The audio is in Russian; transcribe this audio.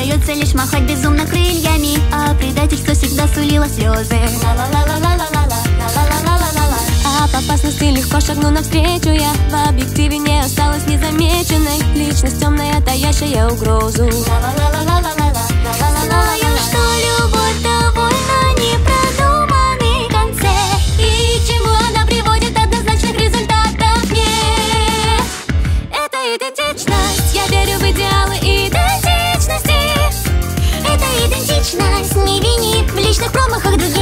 остается лишь махать безумно крыльями, а предательство всегда сулило слезы. Об опасности легко шагну навстречу я. В объективе не осталась незамеченной личность темная, таящая угрозу. Знаю, что любовь довольно непродуманный концепт, и к чему она приводит, однозначных результатов нет. Это идентичность, я верю в идеалы идентичности. Это идентичность не винит в личных промахах других.